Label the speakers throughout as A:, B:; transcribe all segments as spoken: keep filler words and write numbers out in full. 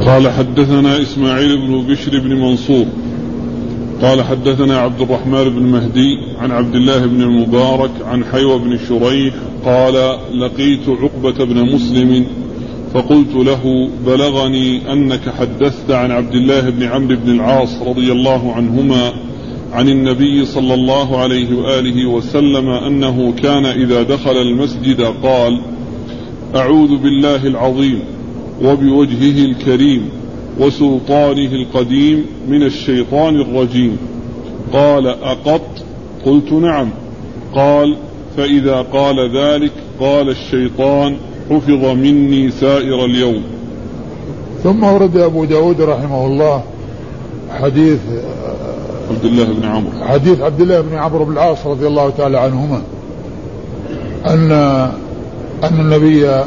A: قال حدثنا إسماعيل بن بشر بن منصور قال حدثنا عبد الرحمن بن مهدي عن عبد الله بن المبارك عن حيوى بن شريح قال لقيت عقبة بن مسلم فقلت له بلغني أنك حدثت عن عبد الله بن عمرو بن العاص رضي الله عنهما عن النبي صلى الله عليه وآله وسلم أنه كان إذا دخل المسجد قال أعوذ بالله العظيم وبوجهه الكريم وسلطانه القديم من الشيطان الرجيم. قال أقط؟ قلت نعم. قال فإذا قال ذلك قال الشيطان حفظ مني سائر اليوم.
B: ثم ورد أبو داود رحمه الله حديث
A: عبد الله بن عمرو
B: حديث عبد الله بن عمرو بن العاص رضي الله تعالى عنهما أن أن النبي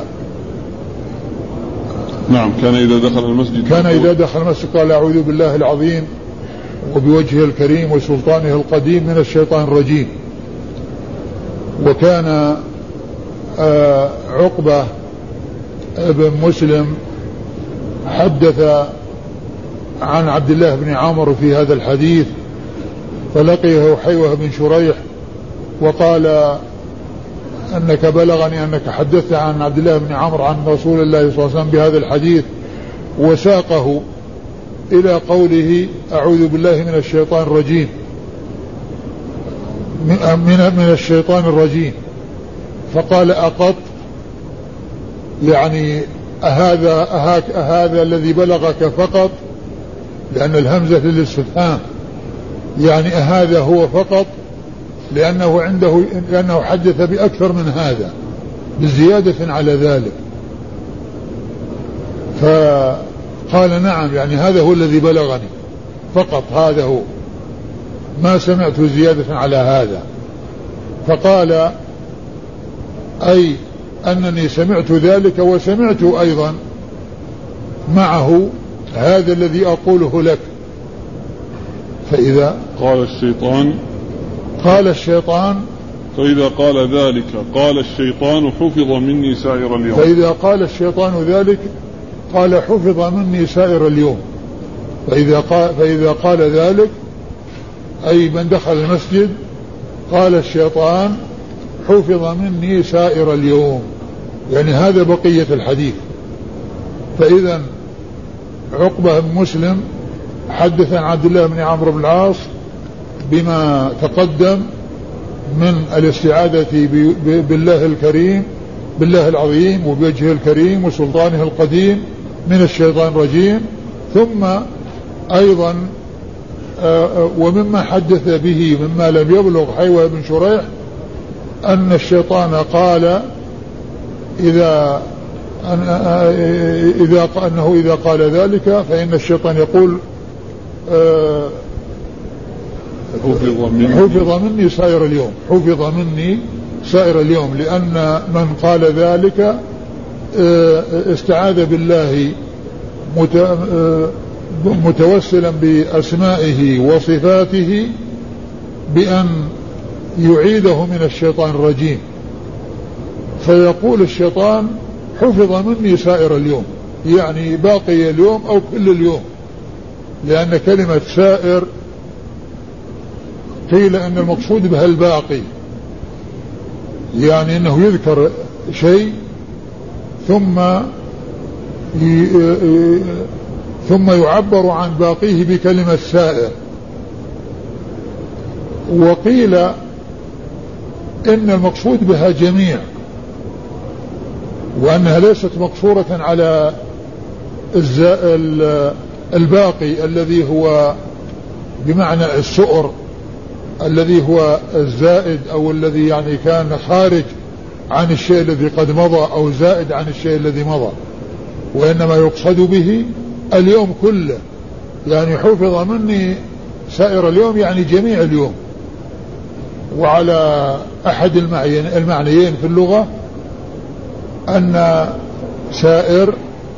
A: نعم كان إذا دخل المسجد
B: كان إذا دخل المسجد قال أعوذ بالله العظيم وبوجهه الكريم وسلطانه القديم من الشيطان الرجيم. وكان آه عقبة بن مسلم حدث عن عبد الله بن عمرو في هذا الحديث فلقيه حيوة بن شريح وقال أنك بلغني أنك حدثت عن عبد الله بن عمرو عن رسول الله صلى الله عليه وسلم بهذا الحديث وساقه إلى قوله أعوذ بالله من الشيطان الرجيم من, من الشيطان الرجيم. فقال أقط يعني أهذا, أهاك أهذا الذي بلغك فقط لأن الهمزة للاستفهام يعني أهذا هو فقط لأنه عنده لأنه حدث بأكثر من هذا بزيادة على ذلك. فقال نعم يعني هذا هو الذي بلغني فقط هذا هو ما سمعت زيادة على هذا. فقال أي أنني سمعت ذلك وسمعت أيضا معه هذا الذي أقوله لك. فإذا
A: قال الشيطان
B: قال الشيطان
A: فإذا قال ذلك قال الشيطان حفظ مني سائر اليوم.
B: فإذا قال الشيطان ذلك قال حفظ مني سائر اليوم. فإذا قال, فإذا قال ذلك أي من دخل المسجد قال الشيطان حفظ مني سائر اليوم يعني هذا بقية الحديث. فإذا عقبة بن مسلم حدث عن عبد الله بن عمرو بن العاص بما تقدم من الاستعاذة بالله الكريم بالله العظيم وبوجهه الكريم وسلطانه القديم من الشيطان الرجيم. ثم أيضا ومما حدث به مما لم يبلغ حيوى بن شريح أن الشيطان قال إذا إذا أنه إذا قال ذلك فإن الشيطان يقول حفظ مني سائر اليوم حفظ مني سائر اليوم لأن من قال ذلك استعاذ بالله متوسلا بأسمائه وصفاته بأن يعيده من الشيطان الرجيم. فيقول الشيطان حفظ مني سائر اليوم يعني باقي اليوم أو كل اليوم لأن كلمة سائر قيل أن المقصود بها الباقي يعني أنه يذكر شيء ثم ثم يعبر عن باقيه بكلمة سائر. وقيل إن المقصود بها جميع وأنها ليست مقصورة على الباقي الذي هو بمعنى السؤر الذي هو الزائد أو الذي يعني كان خارج عن الشيء الذي قد مضى أو زائد عن الشيء الذي مضى وإنما يقصد به اليوم كله يعني حفظ مني سائر اليوم يعني جميع اليوم. وعلى أحد المعنيين في اللغة أن سائر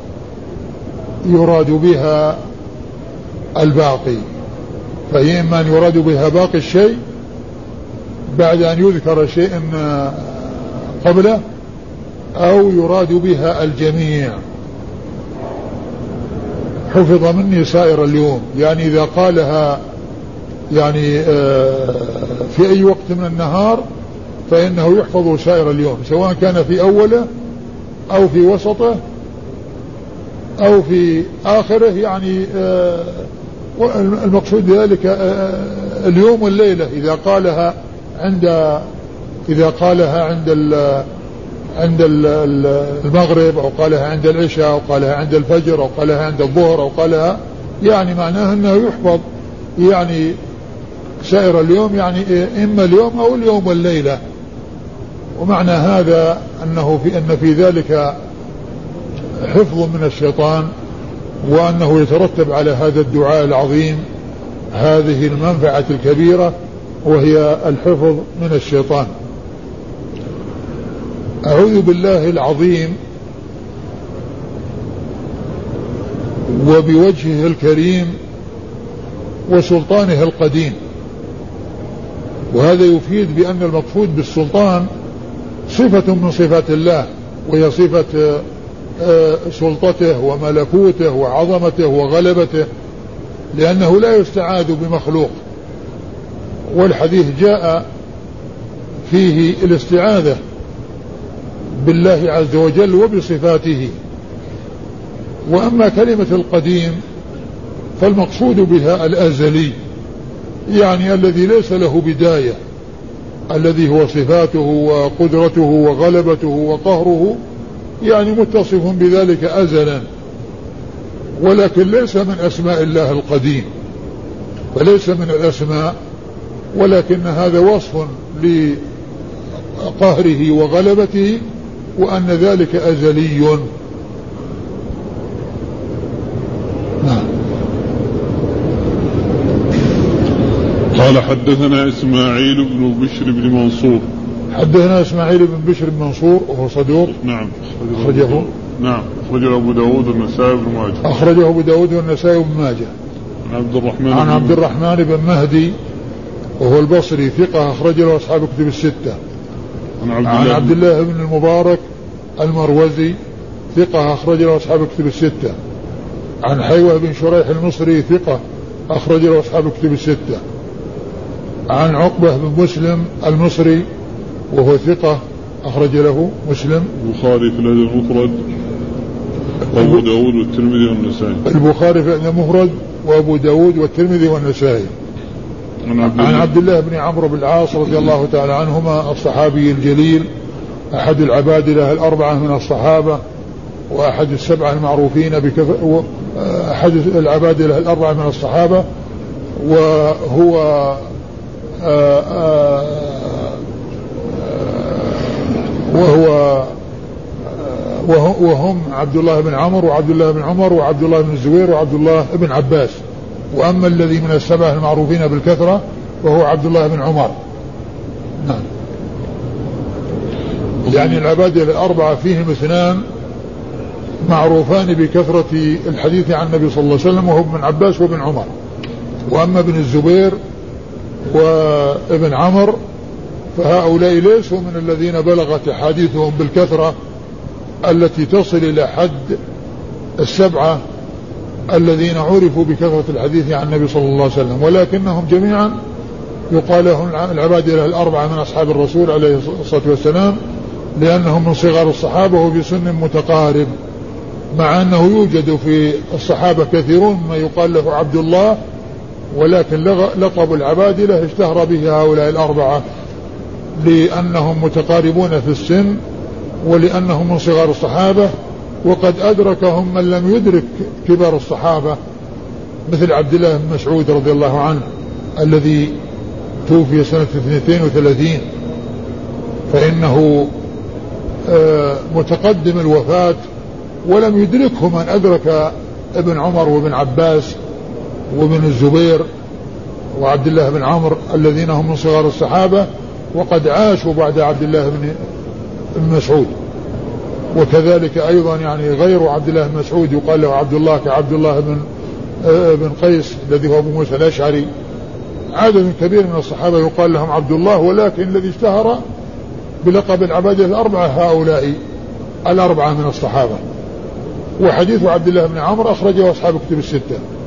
B: يراد بها الباقي فإما أن يراد بها باقي الشيء بعد أن يذكر شيء قبله أو يراد بها الجميع. حفظ مني سائر اليوم، يعني إذا قالها يعني في أي وقت من النهار فإنه يحفظ سائر اليوم، سواء كان في أوله أو في وسطه أو في آخره، يعني المقصود بذلك اليوم والليلة. إذا قالها عند إذا قالها عند عند المغرب أو قالها عند العشاء أو قالها عند الفجر أو قالها عند الظهر أو قالها، يعني معناه أنه يحفظ يعني سائر اليوم، يعني إما اليوم أو اليوم والليلة. ومعنى هذا أنه في أن في ذلك حفظ من الشيطان، وأنه يترتب على هذا الدعاء العظيم هذه المنفعة الكبيرة، وهي الحفظ من الشيطان. أعوذ بالله العظيم وبوجهه الكريم وسلطانه القديم. وهذا يفيد بأن المقصود بالسلطان صفة من صفات الله، وهي صفة سلطته وملكوته وعظمته وغلبته، لأنه لا يستعاذ بمخلوق. والحديث جاء فيه الاستعاذة بالله عز وجل وبصفاته. وأما كلمة القديم فالمقصود بها الأزلي، يعني الذي ليس له بداية، الذي هو صفاته وقدرته وغلبته وقهره يعني متصف بذلك أزلا، ولكن ليس من أسماء الله القديم، فليس من الأسماء، ولكن هذا وصف لقهره وغلبته، وأن ذلك أزلي. نعم.
A: قال حدثنا إسماعيل بن بشر بن منصور.
B: حدثنا إسماعيل بن بشر بن منصور وهو صدوق.
A: نعم.
B: أخرجه
A: نعم أخرجه أبو داود والنسائي بن ماجه.
B: أخرجه أبو داود والنسائي بن ماجه.
A: عن عبد الرحمن
B: عن عبد الرحمن بن مهدي وهو البصري ثقة أخرج له أصحاب كتب الستة.
A: عن عبد,
B: عن عبد الله بن المبارك المروزي ثقة أخرج له أصحاب كتب الستة. عن حيوة بن شريح المصري ثقة أخرج له أصحاب كتب الستة. عن عقبة بن مسلم المصري وهو ثقة أخرج له مسلم
A: البخاري في الأدب المفرد وأبو داود والترمذي والنسائي.
B: البخاري في الأدب المفرد وأبو داود والترمذي والنسائي.
A: عن عبد,
B: عن عبد الله بن عمرو بن العاص رضي الله تعالى عنهما الصحابي الجليل أحد العبادلة الأربعة من الصحابة، وأحد السبعة المعروفين بكثرة، أحد العبادلة الأربعة من الصحابة، وهو آآ آآ وهو وهم عبد الله بن عمرو وعبد الله بن عمر وعبد الله بن الزبير وعبد الله بن عباس. وأما الذي من السبعة المعروفين بالكثرة وهو عبد الله بن عمر. نعم. يعني العبادة الأربعة فيهم اثنان معروفان بكثرة الحديث عن النبي صلى الله عليه وسلم، وهو ابن عباس وابن عمر. وأما ابن الزبير وابن عمر فهؤلاء ليسوا من الذين بلغت أحاديثهم بالكثرة التي تصل إلى حد السبعة الذين عرفوا بكثرة الحديث عن النبي صلى الله عليه وسلم، ولكنهم جميعا يقال لهم العبادلة الأربعة من أصحاب الرسول عليه الصلاة والسلام، لأنهم من صغار الصحابة وفي سن متقارب، مع أنه يوجد في الصحابة كثيرون ما يقال له عبد الله، ولكن لقب العبادلة اشتهر به هؤلاء الأربعة لأنهم متقاربون في السن ولأنهم من صغار الصحابة، وقد أدركهم من لم يدرك كبار الصحابة مثل عبد الله بن مسعود رضي الله عنه الذي توفي سنة اثنتين وثلاثين، فإنه متقدم الوفاة ولم يدركه من أدرك ابن عمر وابن عباس وابن الزبير وعبد الله بن عمرو الذين هم من صغار الصحابة وقد عاشوا بعد عبد الله بن مسعود. وكذلك أيضا يعني غير عبد الله بن مسعود يقال له عبد الله كعبد الله بن بن قيس الذي هو أبو موسى الأشعري. عدد كبير من الصحابة يقال لهم عبد الله، ولكن الذي اشتهر بلقب العبادة الأربعة هؤلاء الأربعة من الصحابة. وحديث عبد الله بن عمرو أخرجه أصحاب كتب الستة.